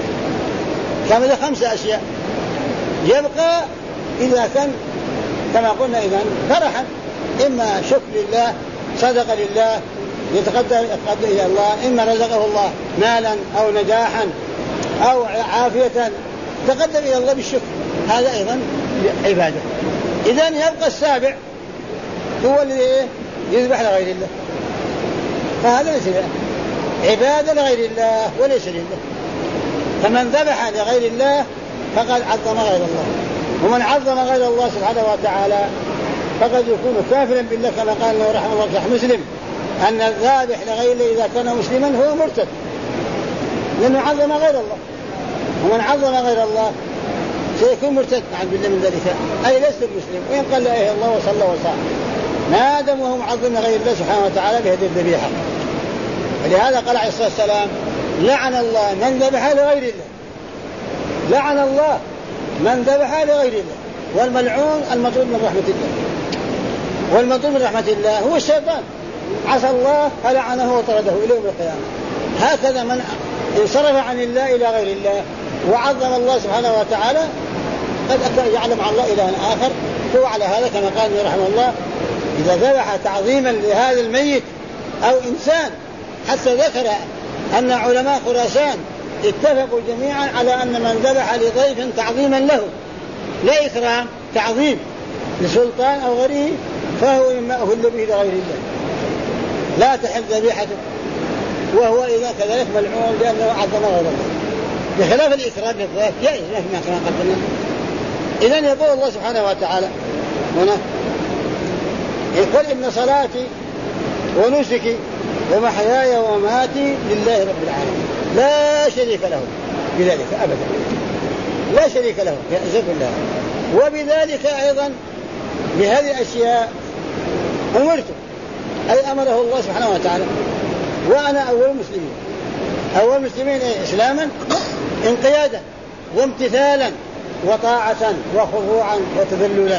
كما 5 أشياء. يبقى إذا كان كما قلنا إذن فرحا، إما شكر لله صدق لله يتقدم إلى الله، إما رزقه الله مالا أو نجاحا أو عافية تقدم إلى الله بالشكر، هذا أيضا عبادة. إذن يبقى السابع هو الذي يذبح لغير الله، فهذا ليس عبادة لغير الله وليس لله. فمن ذبح لغير الله فقد عظم غير الله، ومن عظم غير الله سبحانه وتعالى فقد يكون كافرا بالله، كما قال له رحمه الله صحيح مسلم أن الذابح لغير الله إذا كان مسلما هو مرتد، لأنه عظم غير الله. ومن عظم غير الله سيكون مرتد عن بالله من ذلك، أي ليس المسلم وإن قال لا إله إلا الله وصلى وسلم، ما دام وهو معظم غير الله سبحانه وتعالى بهذه الذبيحة. ولهذا قال عليه الصلاة والسلام لعن الله من ذبح لغير الله، لعن الله من ذبح لغير الله. والملعون المطرود من رحمة الله، والمطرود من رحمة الله هو الشيطان، عسى الله فلعنه وطرده إلى يوم القيامة. هكذا من انصرف عن الله إلى غير الله وعظم الله سبحانه وتعالى قد يعلم عن الله إلها آخر. هو على هذا كما قال رحمه الله إذا ذبح تعظيما لهذا الميت أو إنسان، حتى ذكر أن علماء خراسان اتفقوا جميعا على أن من ذبح لضيف تعظيما له لا إكرام تعظيم، لسلطان أو غيره فهو مما أهل به لغير الله، لا تحل ذبيحته، وهو إذا كذلك ملعون لأنه عظم غير الله، بخلاف الإكرام للضيف جائز ما كما قدمنا. إذن يقول الله سبحانه وتعالى هنا يقول إن صلاتي ونسكي ومحياي ومماتي لله رب العالمين لا شريك له بذلك أبدا، لا شريك له يعزك الله. وبذلك أيضا بهذه الأشياء أمرت، أي أمره الله سبحانه وتعالى، وأنا أول المسلمين، أول المسلمين إسلاما انقيادا وامتثالا وطاعة وخضوعا وتذللا.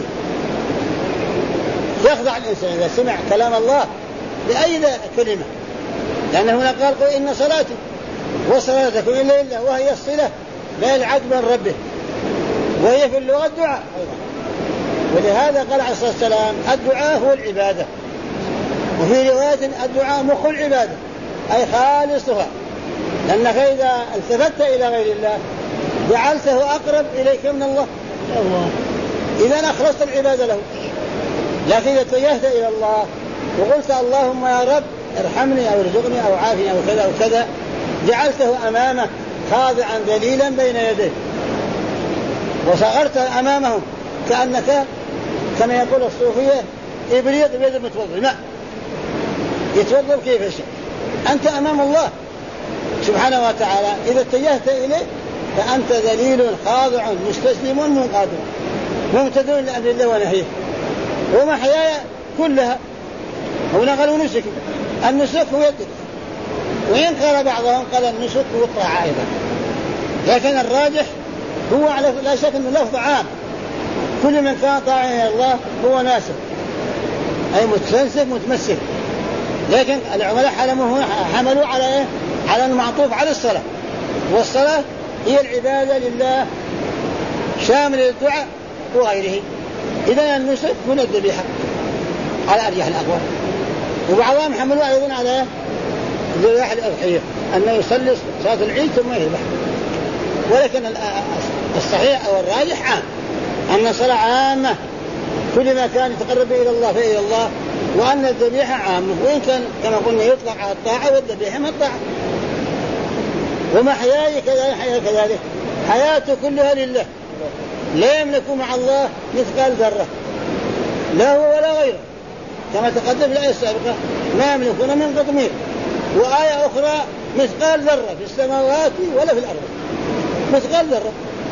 يخضع الإنسان إذا سمع كلام الله بأي كلمة، لأنه هنا قال قل إن صلاتي والصلاة تكون إلا إلا، وهي الصلة بين العبد من ربه، وهي في اللغة الدعاء أيضا. ولهذا قال عليه الصلاة والسلام الدعاء هو العبادة، وفي رواية الدعاء مخ العبادة أي خالصها، لأنك إذا التفت إلى غير الله جعلته أقرب إليك من الله، إذا أخلصت العبادة له. لكن إذا اتجهت إلى الله وقلت اللهم يا رب ارحمني أو ارزقني أو عافني أو كذا أو كذا، جعلته أمامك خاضعا ذليلا بين يديه، وصغرت أمامه كأنك كما يقول الصوفية إبريق بيد المتوضئ ماء يتوضأ كيف يشاء. أنت أمام الله سبحانه وتعالى، إذا اتجهت إليه فأنت ذليل خاضع مستسلم منقاد ممتثل لأمر الله ونهيه. ومحياي كلها هنا قالوا نسك، النسك هو يدك، وإن قال بعضهم قال النسك هو الطاعة أيضا، لكن الراجح هو على لا شك أنه لفظ عام، كل من كان طاعا إلى الله هو ناسك أي متسنسك متمسك. لكن العلماء حملوا على إيه؟ على المعطوف على الصلاة، والصلاة هي العبادة لله شامل للدعاء وغيره. إذن النسك من الذبيحة على أرجح الأقوال. وبعضهم حملوا أيضا على ذبائح الأضحية أنه يصلي صلاة العيد ثم يذبح، ولكن الصحيح أو الراجح عام، أن الصلاة عامة كل ما كان يتقرب إلى الله فإلى الله، وأن الذبيحة عامة، وإن كان كما قلنا يطلق على الطاعة والذبيحة ما الطاعة. ومحياي كذلك حياته كلها لله، لا يملك مع الله مثقال ذرة، لا هو ولا غيره، كما تقدم في الآية السابقة ما يملكون من قطمير. وآية أخرى مثقال ذرة في السماوات ولا في الأرض، مثقال ذرة.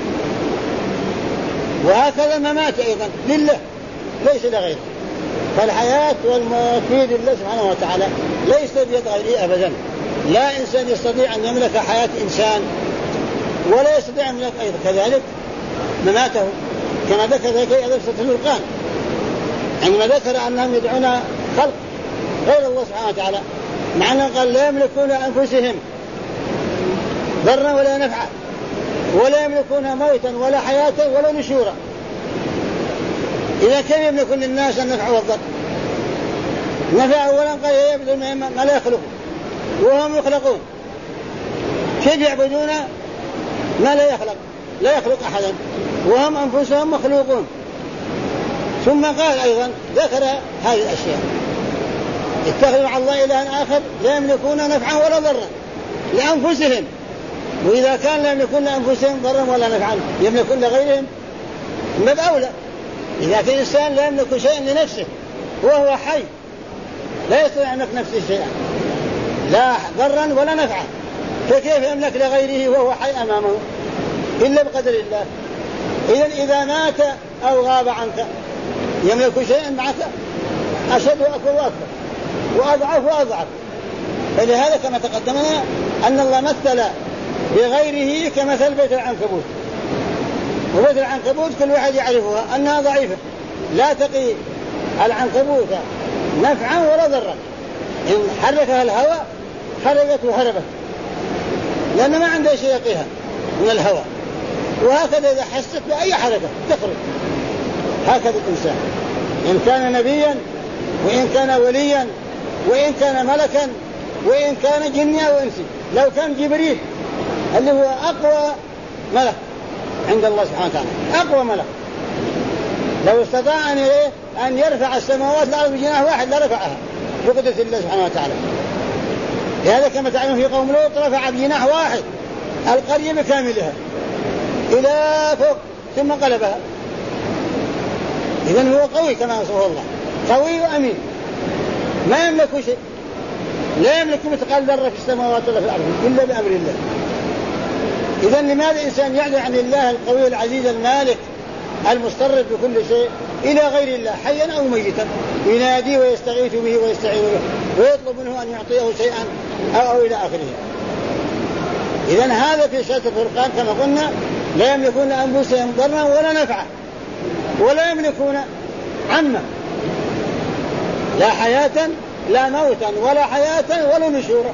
وهكذا الممات أيضا لله ليس لغيره. فالحياة والموت بيد الله سبحانه وتعالى ليس بيد غيره أبدا. لا إنسان يستطيع أن يملك حياة إنسان، ولا يستطيع أن يملك أيضا كذلك مماته، كما ذكر ذلك أيضا في سورة الفرقان عندما ذكر أنهم يدعون خلق غير الله سبحانه وتعالى، مع أنه قال لا يملكون أنفسهم ضرا ولا نفعا، ولا يملكون موتا ولا حياة ولا نشورا. إذا كيف يملكون للناس النفع والضر؟ نفع أولا قال يعبدون ما لا يخلقون وهم يخلقون، كيف يعبدون ما لا يخلق؟ لا يخلق أحدا وهم أنفسهم مخلوقون. ثم قال أيضا ذكر هذه الأشياء، اتخذوا مع الله إلها آخر لا يملكون نفعا ولا ضرا لأنفسهم، وإذا كان لا يملكون لأنفسهم ضرا ولا نفعا يملكون لغيرهم ما بأولى. إذا كان الإنسان لا يملك شيئا لنفسه وهو حي لا يستطيع أن يملك نفسه شيئا لا ضرا ولا نفعا، فكيف يملك لغيره وهو حي أمامه إلا بقدر الله؟ إذا مات أو غاب عنك يملك شيئا معك أشد وأكبر وأكبر وأضعف وأضعف. فلهذا كما تقدمنا أن الله مثل بغيره كمثل بيت العنكبوت، وبيت العنكبوت كل واحد يعرفها أنها ضعيفة لا تقي العنكبوت نفعا ولا ضرا، إن حركها الهواء خرجت وهربت لأن ما عندها شيء يقيها من الهواء. وهكذا إذا حست بأي حركة تخرج. هكذا الإنسان إن كان نبيا وإن كان وليا وإن كان ملكا وإن كان جنيا وإنسي. لو كان جبريل اللي هو أقوى ملك عند الله سبحانه وتعالى، أقوى ملك، لو استطاع أن يرفع السماوات والأرض بجناح واحد لرفعها بقدرة الله سبحانه وتعالى. لهذا كما تعلم في قوم لوط رفع بجناح واحد القرية بكاملها إلى فوق ثم قلبها. إذن هو قوي كما وصفه الله، قوي وأمين، ما يملك شيء، لا يملك مثقال ذرة في السماوات ولا في الأرض إلا بأمر الله. إذن لماذا الإنسان يعدل عن الله القوي العزيز المالك المسترد بكل شيء إلى غير الله حيا أو ميتا، ينادي ويستغيث به ويستعين به ويطلب منه أن يعطيه شيئا أو إلى آخره. إذن هذا في سورة الفرقان كما قلنا لا يملكون أنفسهم ضرا ولا نفعا ولا يملكون عما، لا حياة لا موتا ولا حياة ولا نشورا.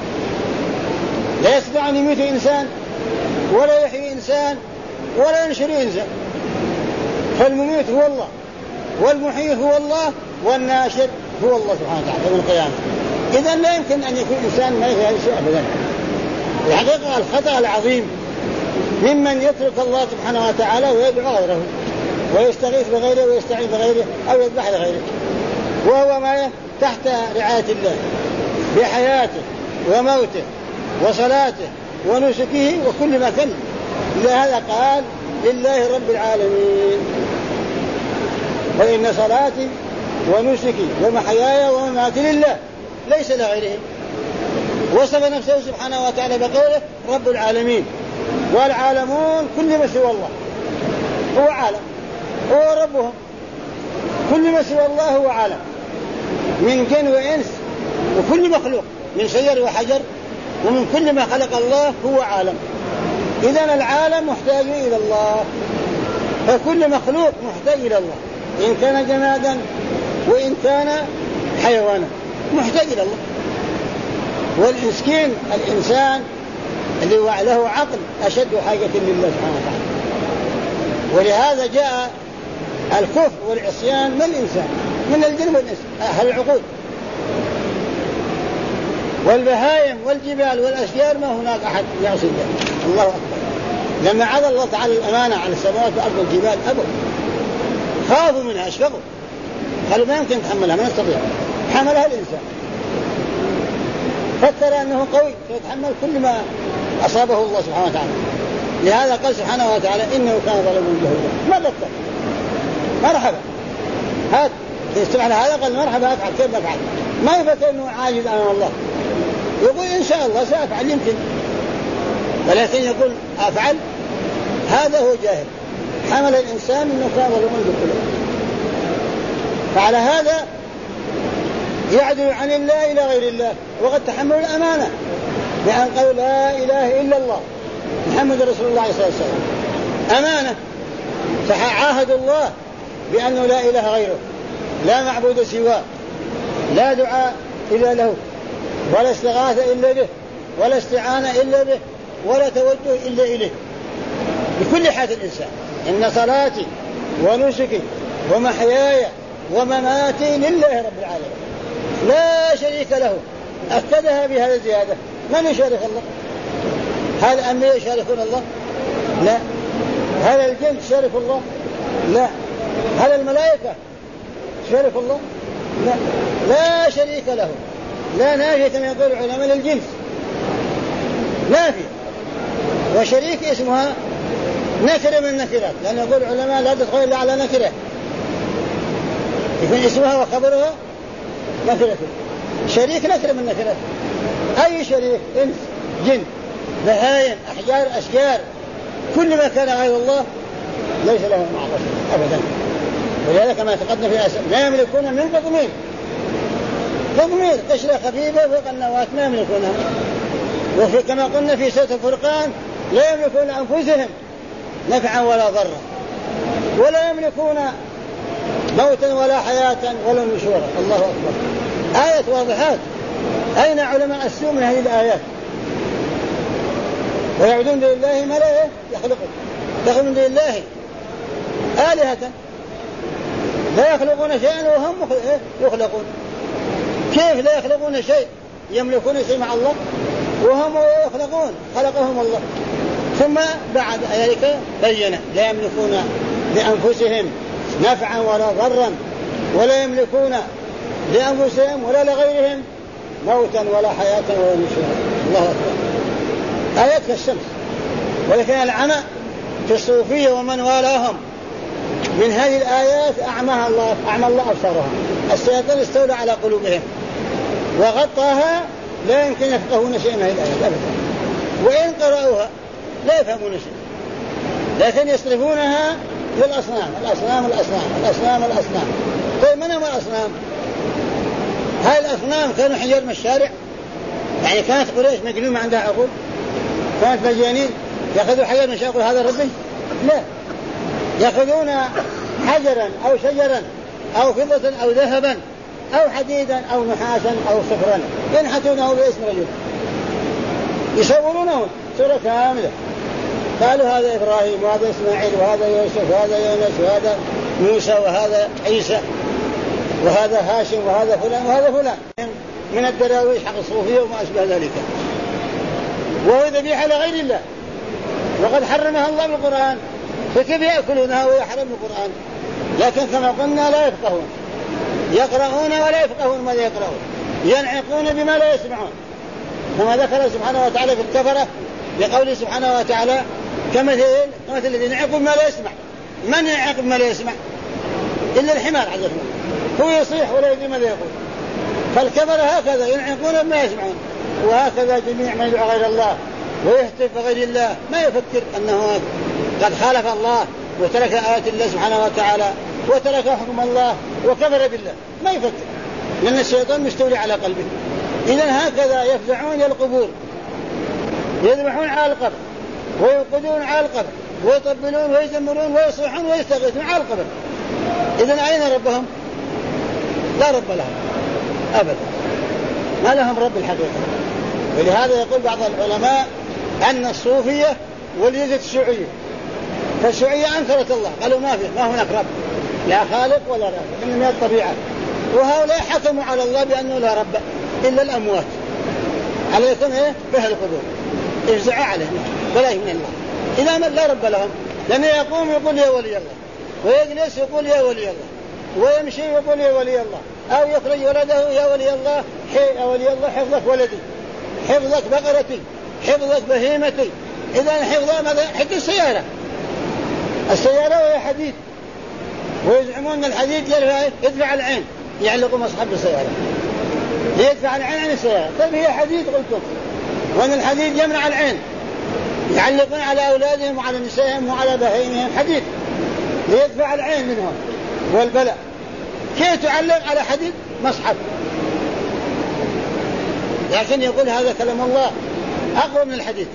لا يستطيع أن يميت إنسان ولا يحيي إنسان ولا ينشر إنسان، فالمميت هو الله والمحيي هو الله والناشر هو الله سبحانه وتعالى يوم القيامة. إذن لا يمكن أن يكون إنسان ما يفعل شيء أبدا. الحقيقة الخطأ العظيم ممن يترك الله سبحانه وتعالى ويدعو غيره ويستغيث بغيره ويستعين بغيره أو يذبح لغيره، وهو ما تحت رعاية الله بحياته وموته وصلاته ونسكه وكل ما كان. لهذا قال لله رب العالمين وإن صلاتي ونسكي ومحياي ومماتي لله ليس لغيره. وصف نفسه سبحانه وتعالى بقوله رب العالمين، والعالمون كل ما سوى الله هو عالم، هو ربهم، كل ما سوى الله هو عالم من جن وإنس وكل مخلوق من شجر وحجر ومن كل ما خلق الله هو عالم. إذن العالم محتاج إلى الله، فكل مخلوق محتاج إلى الله إن كان جمادا وإن كان حيوانا محتاج إلى الله. والمسكين الإنسان اللي له عقل أشد حاجة لله سبحانه وتعالى. ولهذا جاء الكفر والعصيان من الإنسان من الجن والإنس أهل العقول، والبهائم والجبال والأشجار ما هناك أحد يعصي الله أكبر. لما عاد الله تعالى الأمانة على السماوات والأرض والجبال أبوا، خافوا منها، أشفقوا، قالوا ما يمكن تحملها، ما نستطيع. حملها الإنسان، فكر أنه قوي فيتحمل كل ما أصابه الله سبحانه وتعالى. لهذا قال سبحانه وتعالى إنه كان ظالما جهولا، ما بكر، مرحبا هات يستمع لهذا قال مرحبا أفعل كيف أفعل، ما يفكر أنه عاجز أمام الله، يقول إن شاء الله سأفعل يمكن، ولكن يقول أفعل، هذا هو جاهل. حمل الإنسان أنه كان ظالما جهولا، فعلى هذا يعدل عن الله إلى غير الله. وقد تحملوا الأمانة بأن قالوا لا إله إلا الله محمد رسول الله صلى الله عليه وسلم، أمانة، فعاهدوا الله بأنه لا إله غيره، لا معبود سواه، لا دعاء إلا له، ولا استغاثة إلا به، ولا استعانة إلا به، ولا توجه إلا إليه بكل حال الإنسان. إن صلاتي ونسكي ومحياي ومماتي لله رب العالمين لا شريك له. أكدها بهذا الزيادة. من يشارك الله؟ هل الأنبياء يشاركون الله؟ لا. هل الجن يشارك الله؟ لا. هل الملائكة يشارك الله؟ لا. لا شريك له، لا نافية كما يقول علماء الجنس، نافية، وشريك اسمها نكرة من النكرات، لأن يقول علماء لا تدخل إلا على نكرة، يكون اسمها وخبرها نكرة. شريك نكرة من النكرات. أي شريك؟ إنس، جن، بهائم، أحجار، أشجار، كل ما كان غير الله ليس له معه أبدا. ولذلك كما تقدم في الأسئلة لا يملكون من تضمير، تضمير قشرة خفيفة فوق النواة ما يملكونها. وفي كما قلنا في سورة الفرقان لا يملكون أنفسهم نفعا ولا ضرا، ولا يملكون موتا ولا حياة ولا نشورا. الله أكبر، آية واضحات. أين علماء السوء من هذه الآيات؟ ويعبدون لله ما لا يخلقون، يخلقون لله آلهة لا يخلقون شيئا وهم يخلقون. كيف لا يخلقون شيء يملكون شيء مع الله وهم يخلقون؟ خلقهم الله. ثم بعد ذلك بين لا يملكون لأنفسهم نفعا ولا ضرا، ولا يملكون لأنفسهم ولا لغيرهم موتا ولا حياة ولا نشورا. الله أكبر. آيات كالشمس. ولكن العمى في الصوفية ومن والاهم من هذه الآيات أعمى الله أبصارهم. الشيطان استولى على قلوبهم وغطاها، لا يمكن يفقهون شيئا من هذه الآيات أبدا، وإن قرأوها لا يفهمون شيء، لكن يصرفونها للأصنام. الأصنام الأصنام الأصنام الأصنام. طيب من هم الأصنام؟ هاي الأصنام كانوا حجار من الشارع؟ يعني كانت قريش مجنون ما عندها عقول؟ كانت مجانين يأخذوا حجر من الشارع هذا ربي؟ لا، يأخذون حجرا أو شجرا أو فضة أو ذهبا أو حديدا أو نحاسا أو صفرا ينحتونه باسم رجل، يصورونه صورة كاملة، قالوا هذا إبراهيم وهذا إسماعيل وهذا يوسف وهذا يونس وهذا موسى وهذا عيسى وهذا هاشم وهذا فلان وهذا فلان من الدراويش حق الصوفية وما أشبه ذلك، وهو ذبيحة لغير الله وقد حرمها الله بالقرآن، فكيف يأكلونها ويحرم القرآن؟ لكن كما قلنا لا يفقهون، يقرؤون ولا يفقهون ماذا يقرؤون، ينعقون بما لا يسمعون، كما ذكر سبحانه وتعالى في الكفرة لقوله سبحانه وتعالى كمثل الذي ينعق بما لا يسمع. من ينعق بما لا يسمع؟ إلا الحمار عز وجل، هو يصيح ولا يدري ماذا يقول. فالكفرة هكذا ينعقون بما يسمعون، وهكذا جميع من يدعو غير الله ويهتف بغير الله ما يفكر أنه قد خالف الله وترك آيات الله سبحانه وتعالى وترك حكم الله وكفر بالله، ما يفكر، لأن الشيطان مستولي على قلبه. إذن هكذا يفزعون إلى القبور، يذبحون على القبر ويوقدون على القبر ويطبلون ويزمرون ويصيحون ويستغيثون على القبر. إذن أين ربهم؟ لا رب لهم أبدا، ما لهم رب الحقيقة. ولهذا يقول بعض العلماء أن الصوفية وليدة الشيوعية، فالشيوعية أنكرت الله، قالوا ما هناك رب، لا خالق ولا رب، إنما الطبيعة. وهؤلاء حكموا على الله بأنه لا رب إلا الأموات، عليكم به القبور افزعوا عليهم ولا من الله. إذا لا رب لهم، لأنه يقوم يقول يا ولي الله، ويجلس يقول يا ولي الله، ويمشي يقول يا ولي الله، أو يخرج ولده يا ولي الله، يا ولي الله حفظك ولدي، حفظك بقرتي، حفظك بهيمتي. إذا حفظها ماذا؟ حق السيارة وهي حديد، ويزعمون أن الحديد يدفع العين، يعلقوا مصحف السيارة ليدفع العين عن السيارة. طيب هي حديد قلتم، وأن الحديد يمنع العين، يعلقون على أولادهم وعلى نسائهم وعلى بهائمهم حديد ليدفع العين منهم والبلاء. كيف تعلق على حديد مصحف؟ لكن يقول هذا كلام الله أقوى من الحديد.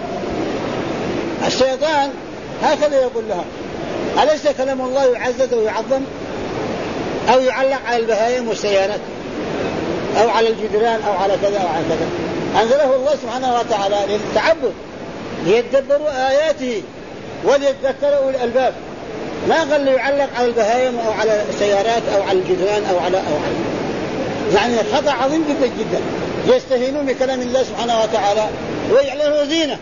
الشيطان هكذا يقول لهم، أليس كلام الله يعزز ويعظم أو يعلق على البهائم والسيارات أو على الجدران أو على كذا أو على كذا؟ أنزله الله سبحانه وتعالى للتعبد، ليتدبروا آياته وليتذكروا أولي الألباب. ما قال ليعلق على البهائم أو على السيارات أو على الجدران أو على يعني خطأ عظيم جدا جدا. يستهينون بكلام الله سبحانه وتعالى ويجعله زينة،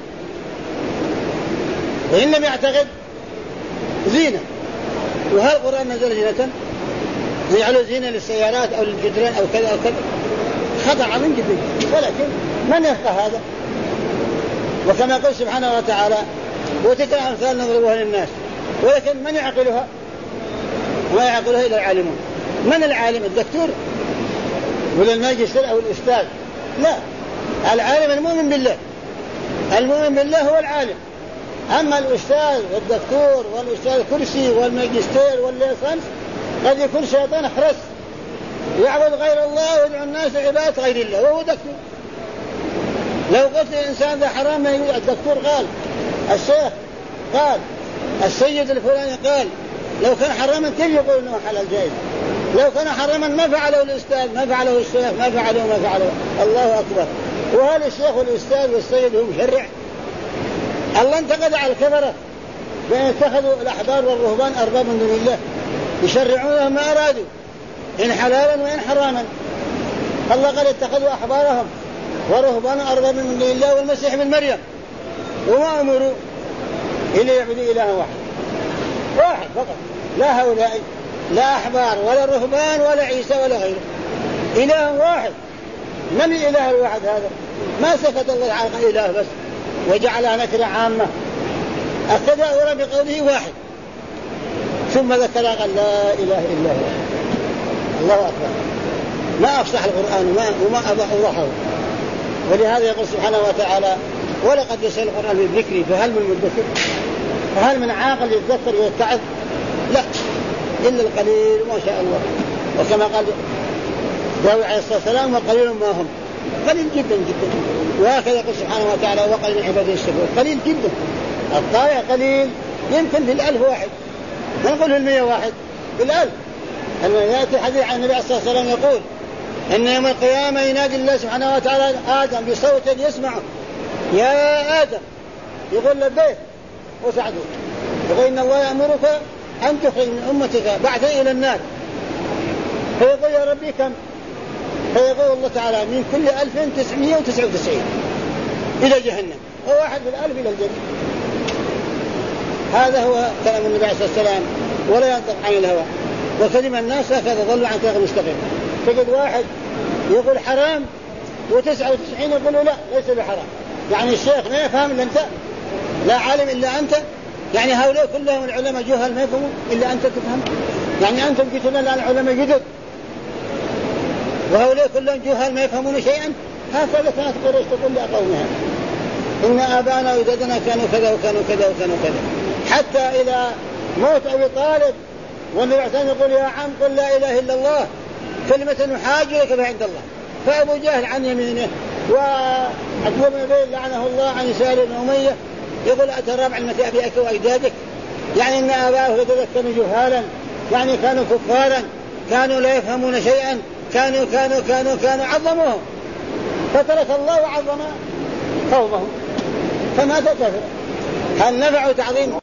وإن لم يعتقد زينة. وهل القرآن نزل زينة؟ يجعله زينة للسيارات أو للجدران أو كذا أو كذا، خطأ عظيم جدا. ولكن من يفقه هذا؟ وكما قال سبحانه وتعالى وتلك الأمثال نضربها للناس، ولكن من يعقلها؟ ما يعقلها إلا العالمون. من العالم؟ الدكتور ولا الماجستير أو الأستاذ؟ لا، العالم المؤمن بالله، المؤمن بالله هو العالم. أما الأستاذ والدكتور والأستاذ كرسي والماجستير والليسانس قد يكون شيطان أحرس يعبد غير الله ويدعو الناس عبادة غير الله وهو دكتور. لو قلت الإنسان ذا حرام ما يقول، الدكتور قال، الشيخ قال، السيد الفلاني قال، لو كان حراما كيف يقول إنه حلال جائز؟ لو كان حراما ما فعله الأستاذ، ما فعله الشيخ، ما فعله الله أكبر. وهل الشيخ والأستاذ والسيد هم مشرع؟ الله انتقد على الكفرة بأن اتخذوا الأحبار والرهبان أرباب من دون الله يشرعون ما أرادوا إن حلالا وإن حراما. الله قال اتخذوا أحبارهم ورهبان أرباب من دون الله والمسيح بن مريم، وما أمروا إلا يعبدوا إلها واحد فقط. لا هؤلاء لا أحبار ولا رهبان ولا عيسى ولا غيره، إله واحد. من الإله الواحد هذا؟ ما سكت الله عن إله بس وجعلها نكرة عامة، أخذها بقوله واحد، ثم ذكر قال لا إله إلا هو. الله أكبر، ما أفصح القرآن وما أوضحه. ولهذا يقول سبحانه وتعالى ولقد يسأل القرآن بالذكر فهل من مدكر، فهل من عاقل يتذكر ويتعظ؟ لا، إلا القليل ما شاء الله. وكما قال داود عليه الصلاة والسلام وقليل ما هم، قليل جدا جدا. وهكذا يقول سبحانه وتعالى وقليل من عباده الشكور، قليل جدا. الطائع قليل يمكن في 1000 واحد، ما نقول في 100 واحد، في 1000. أما يأتي الحديث عن النبي صلى الله عليه وسلم يقول إن يوم القيامة ينادي الله سبحانه وتعالى آدم بصوت يسمعه، يا آدم، يقول لبيك وسعده، يقول إن الله يأمرك أن تخرج من أمتك بعثا إلى النار، فيقول يا ربي كم؟ فيقول الله تعالى من كل 1999 إلى جهنم، وواحد من 1000 إلى الجنة. هذا هو كلام النبي عليه الصلاة والسلام، ولا ينطق عن الهوى. وكلم الناس هكذا ضلوا عن طريق مستقيم. تجد واحد يقول حرام و99 يقولوا لا ليس بحرام. يعني الشيخ ما يفهم إلا أنت، لا عالم إلا أنت. يعني هؤلاء كلهم العلماء جهل ما يفهمون إلا أنت تفهم. يعني أنتم جئتنا الآن العلماء جدد، وهؤلاء كلهم جهل ما يفهمون شيئا. هكذا كانت قريش تقول لقومها إن آباءنا وجدنا كانوا كذا وكانوا كذا وكانوا كذا. حتى إذا موت أبي طالب والنبي عليه يقول يا عم قل لا إله إلا الله كلمة نحاج لك بها عند الله. فأبو جهل عن يمينه وعتبة بن أبي لعنه الله عن يساره بن أمية يقول أتراب عن أبيك وأجدادك. يعني إن آباءه كانوا جهالا، يعني كانوا كفارا، كانوا لا يفهمون شيئا، كانوا عظموهم، فترك الله وعظم قومه. فما تكفر، هل نفعوا تعظيم